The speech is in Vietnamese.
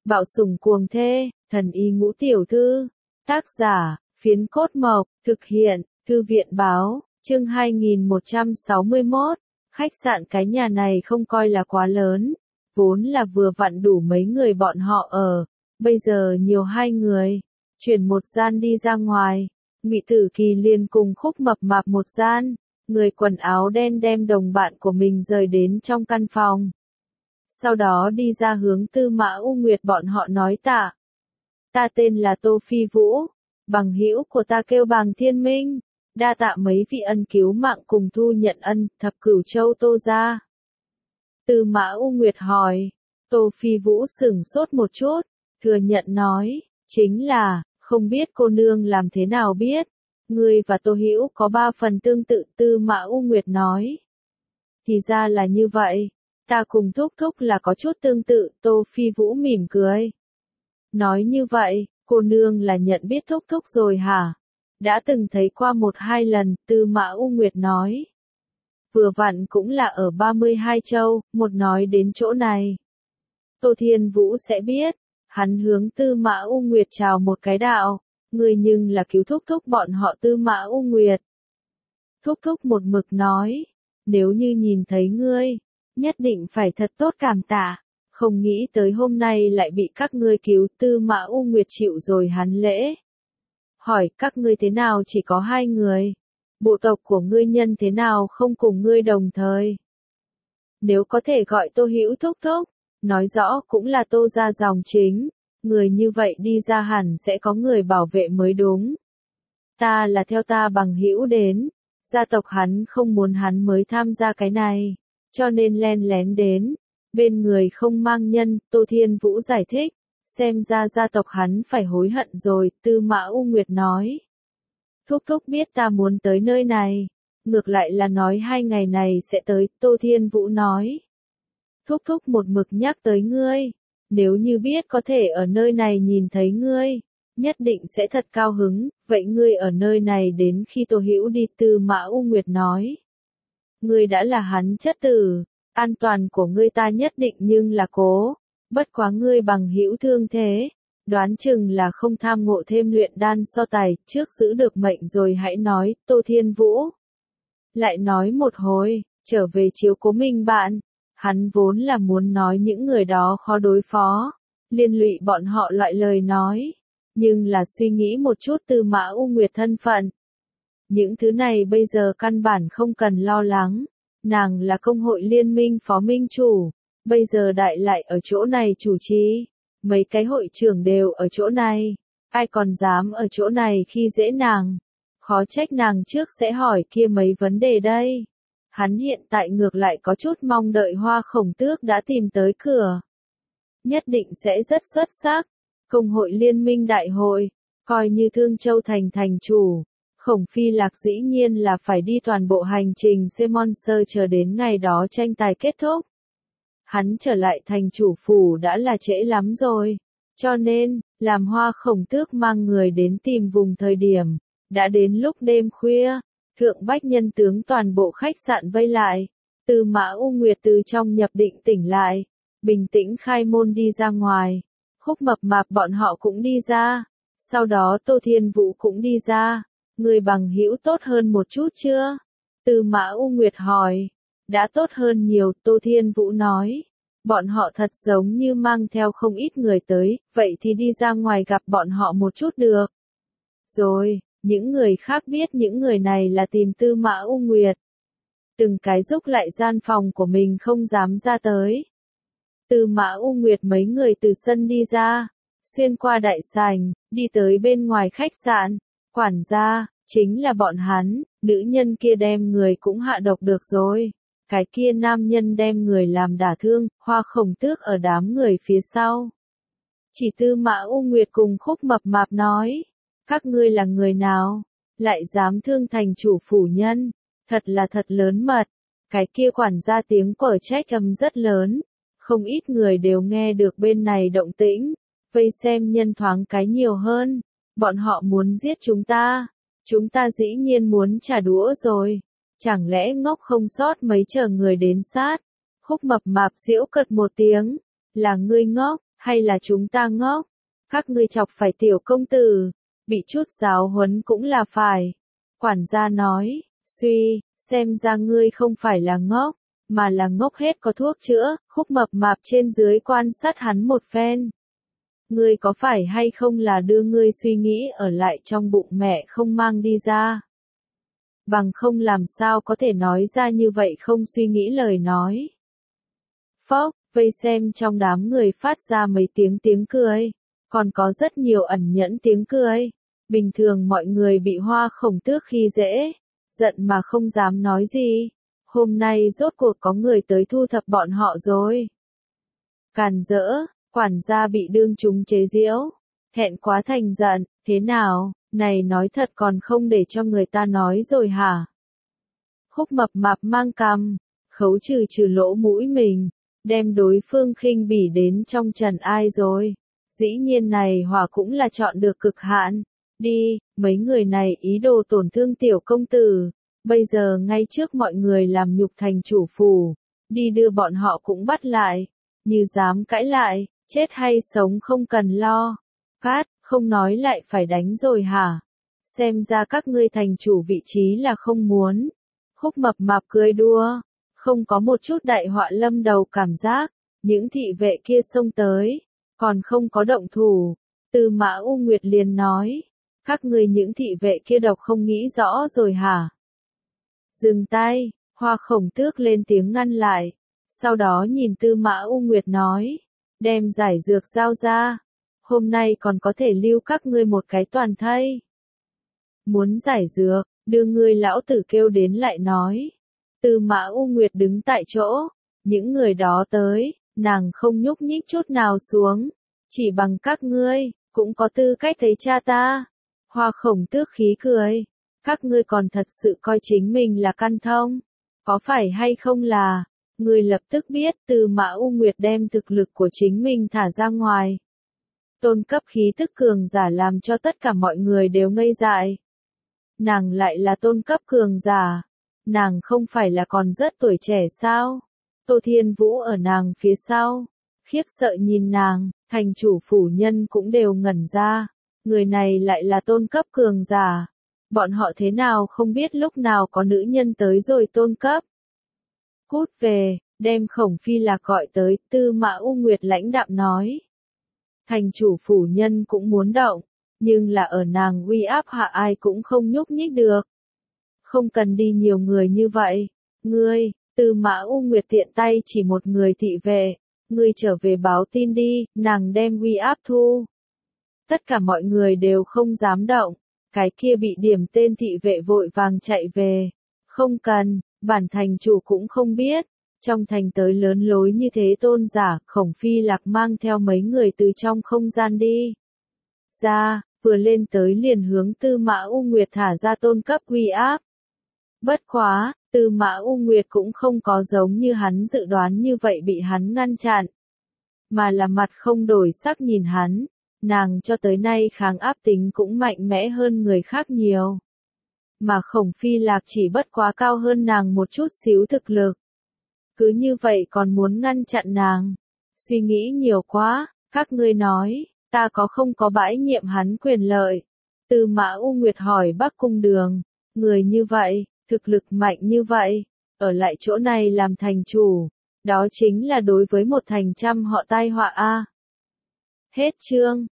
Bạo sủng cuồng thê, thần y ngũ tiểu thư. Tác giả, Phiến Cốt Mộc, thực hiện, Thư viện báo, chương 2161. Khách sạn cái nhà này không coi là quá lớn, vốn là vừa vặn đủ mấy người bọn họ ở, bây giờ nhiều hai người, chuyển một gian đi ra ngoài. Ngụy Tử Kỳ liền cùng Khúc Mập Mạp một gian, người quần áo đen đem đồng bạn của mình rời đến trong căn phòng. Sau đó đi ra hướng Tư Mã U Nguyệt bọn họ nói tạ. Ta tên là Tô Phi Vũ, bằng hữu của ta kêu Bàng Thiên Minh, đa tạ mấy vị ân cứu mạng cùng thu nhận ân, Thập Cửu Châu Tô gia. Tư Mã U Nguyệt hỏi, Tô Phi Vũ sửng sốt một chút, thừa nhận nói, chính là, không biết cô nương làm thế nào biết, ngươi và Tô Hữu có 3 phần tương tự. Tư Mã U Nguyệt nói, thì ra là như vậy, ta cùng Thúc Thúc là có chút tương tự. Tô Phi Vũ mỉm cười, nói như vậy, cô nương là nhận biết Thúc Thúc rồi hả? Đã từng thấy qua 1-2 lần. Tư Mã U Nguyệt nói, vừa vặn cũng là ở 32 châu. Một nói đến chỗ này, Tô Thiên Vũ sẽ biết. Hắn hướng Tư Mã U Nguyệt chào một cái đạo, người nhưng là cứu Thúc Thúc bọn họ. Tư Mã U Nguyệt Thúc Thúc một mực nói, nếu như nhìn thấy ngươi, nhất định phải thật tốt cảm tạ, không nghĩ tới hôm nay lại bị các ngươi cứu. Tư Mã U Nguyệt chịu rồi hắn lễ. Hỏi, các ngươi thế nào chỉ có 2 người? Bộ tộc của ngươi nhân thế nào không cùng ngươi đồng thời? Nếu có thể gọi Tô Hữu Thúc Thúc, nói rõ cũng là Tô gia dòng chính, người như vậy đi ra hẳn sẽ có người bảo vệ mới đúng. Ta là theo ta bằng hữu đến, gia tộc hắn không muốn hắn mới tham gia cái này, cho nên len lén đến, bên người không mang nhân. Tô Thiên Vũ giải thích, xem ra gia tộc hắn phải hối hận rồi. Tư Mã U Nguyệt nói, Thúc Thúc biết ta muốn tới nơi này, ngược lại là nói 2 ngày này sẽ tới. Tô Thiên Vũ nói, Thúc Thúc một mực nhắc tới ngươi, nếu như biết có thể ở nơi này nhìn thấy ngươi, nhất định sẽ thật cao hứng. Vậy ngươi ở nơi này đến khi Tô Hữu đi? Tư Mã U Nguyệt nói, ngươi đã là hắn chất tử, an toàn của ngươi ta nhất định nhưng là cố, bất quá ngươi bằng hữu thương thế, đoán chừng là không tham ngộ thêm luyện đan so tài, trước giữ được mệnh rồi hãy nói. Tô Thiên Vũ lại nói một hồi, trở về chiếu cố mình bạn. Hắn vốn là muốn nói những người đó khó đối phó, liên lụy bọn họ loại lời nói, nhưng là suy nghĩ một chút Tư Mã U Nguyệt thân phận, những thứ này bây giờ căn bản không cần lo lắng. Nàng là công hội liên minh phó minh chủ, bây giờ đại lại ở chỗ này chủ trì, mấy cái hội trưởng đều ở chỗ này, ai còn dám ở chỗ này khi dễ nàng, khó trách nàng trước sẽ hỏi kia mấy vấn đề đây. Hắn hiện tại ngược lại có chút mong đợi Hoa Khổng Tước đã tìm tới cửa, nhất định sẽ rất xuất sắc. Công hội liên minh đại hội, coi như Thương Châu thành thành chủ, Khổng Phi Lạc dĩ nhiên là phải đi toàn bộ hành trình Semonser chờ đến ngày đó tranh tài kết thúc. Hắn trở lại thành chủ phủ đã là trễ lắm rồi, cho nên, làm Hoa Khổng Tước mang người đến tìm vùng thời điểm, đã đến lúc đêm khuya. Thượng Bách Nhân tướng toàn bộ khách sạn vây lại, Tư Mã U Nguyệt từ trong nhập định tỉnh lại, bình tĩnh khai môn đi ra ngoài, Khúc Mập Mạp bọn họ cũng đi ra, sau đó Tô Thiên Vũ cũng đi ra. Người bằng hữu tốt hơn một chút chưa? Tư Mã U Nguyệt hỏi. Đã tốt hơn nhiều. Tô Thiên Vũ nói, bọn họ thật giống như mang theo không ít người tới, vậy thì đi ra ngoài gặp bọn họ một chút được rồi. Những người khác biết những người này là tìm Tư Mã U Nguyệt, từng cái rúc lại gian phòng của mình không dám ra tới. Tư Mã U Nguyệt mấy người từ sân đi ra, xuyên qua đại sảnh, đi tới bên ngoài khách sạn. Quản gia, chính là bọn hắn, nữ nhân kia đem người cũng hạ độc được rồi, cái kia nam nhân đem người làm đả thương. Hoa Khổng Tước ở đám người phía sau, chỉ Tư Mã U Nguyệt cùng Khúc Mập Mạp nói, các ngươi là người nào, lại dám thương thành chủ phủ nhân, thật là thật lớn mật. Cái kia quản gia tiếng còi trách âm rất lớn, không ít người đều nghe được bên này động tĩnh, vây xem nhân thoáng cái nhiều hơn, bọn họ muốn giết chúng ta dĩ nhiên muốn trả đũa rồi, chẳng lẽ ngốc không sót mấy chờ người đến sát. Khúc Mập Mạp giễu cợt một tiếng, là ngươi ngốc, Hay là chúng ta ngốc? Các ngươi chọc phải tiểu công tử, bị chút giáo huấn cũng là phải. Quản gia nói, suy, xem ra ngươi không phải là ngốc, mà là ngốc hết có thuốc chữa. Khúc Mập Mạp trên dưới quan sát hắn một phen. Ngươi có phải hay không là đưa ngươi suy nghĩ ở lại trong bụng mẹ không mang đi ra? Bằng không làm sao có thể nói ra như vậy không suy nghĩ lời nói. Phốc, vây xem trong đám người phát ra mấy tiếng cười, còn có rất nhiều ẩn nhẫn tiếng cười. Bình thường mọi người bị Hoa Khổng Tước khi dễ, giận mà không dám nói gì. Hôm nay rốt cuộc có người tới thu thập bọn họ rồi. Càn rỡ, quản gia bị đương chúng chế giễu, thẹn quá thành giận, thế nào, này nói thật còn không để cho người ta nói rồi hả? Khúc Mập Mạp mang cằm, khấu trừ lỗ mũi mình, đem đối phương khinh bỉ đến trong trần ai rồi. Dĩ nhiên này hỏa cũng là chọn được cực hạn. Đi, mấy người này ý đồ tổn thương tiểu công tử, bây giờ ngay trước mọi người làm nhục thành chủ phủ, đi đưa bọn họ cũng bắt lại, như dám cãi lại, chết hay sống không cần lo. Cát, không nói lại phải đánh rồi hả? Xem ra các ngươi thành chủ vị trí là không muốn. Khúc Mập Mạp cười đùa, không có một chút đại họa lâm đầu cảm giác, những thị vệ kia xông tới, còn không có động thủ. Tư Mã U Nguyệt liền nói, các ngươi những thị vệ kia độc không nghĩ rõ rồi hả? Dừng tay, Hoa Khổng Tước lên tiếng ngăn lại, sau đó nhìn Tư Mã U Nguyệt nói, đem giải dược giao ra, hôm nay còn có thể lưu các ngươi một cái toàn thây. Muốn giải dược, đưa ngươi lão tử kêu đến lại nói. Tư Mã U Nguyệt đứng tại chỗ, những người đó tới, nàng không nhúc nhích chút nào xuống, chỉ bằng các ngươi, cũng có tư cách thấy cha ta. Hoa Khổng Tước khí cười, các ngươi còn thật sự coi chính mình là căn thông, có phải hay không là, ngươi lập tức biết Tư Mã U Nguyệt đem thực lực của chính mình thả ra ngoài. Tôn cấp khí tức cường giả làm cho tất cả mọi người đều ngây dại. Nàng lại là tôn cấp cường giả, nàng không phải là còn rất tuổi trẻ sao? Tô Thiên Vũ ở nàng phía sau, khiếp sợ nhìn nàng, thành chủ phủ nhân cũng đều ngẩn ra, người này lại là tôn cấp cường giả. Bọn họ thế nào không biết lúc nào có nữ nhân tới rồi tôn cấp. Cút về, đem Khổng Phi Lạc gọi tới, Tư Mã U Nguyệt lãnh đạm nói. Thành chủ phủ nhân cũng muốn động, nhưng là ở nàng uy áp hạ ai cũng không nhúc nhích được. Không cần đi nhiều người như vậy, ngươi, Tư Mã U Nguyệt tiện tay chỉ một người thị vệ, ngươi trở về báo tin đi, nàng đem uy áp thu. Tất cả mọi người đều không dám động, cái kia bị điểm tên thị vệ vội vàng chạy về. Không cần, bản thành chủ cũng không biết, trong thành tới lớn lối như thế tôn giả, Khổng Phi Lạc mang theo mấy người từ trong không gian đi ra, vừa lên tới liền hướng Tư Mã U Nguyệt thả ra tôn cấp uy áp. Bất quá, Tư Mã U Nguyệt cũng không có giống như hắn dự đoán như vậy bị hắn ngăn chặn, mà là mặt không đổi sắc nhìn hắn, nàng cho tới nay kháng áp tính cũng mạnh mẽ hơn người khác nhiều. Mà Khổng Phi Lạc chỉ bất quá cao hơn nàng một chút xíu thực lực. Cứ như vậy còn muốn ngăn chặn nàng. Suy nghĩ nhiều quá, các ngươi nói, ta có không có bãi nhiệm hắn quyền lợi? Tư Mã U Nguyệt hỏi Bắc Cung Đường, người như vậy, thực lực mạnh như vậy, ở lại chỗ này làm thành chủ, đó chính là đối với một thành trăm họ tai họa a. Hết chương.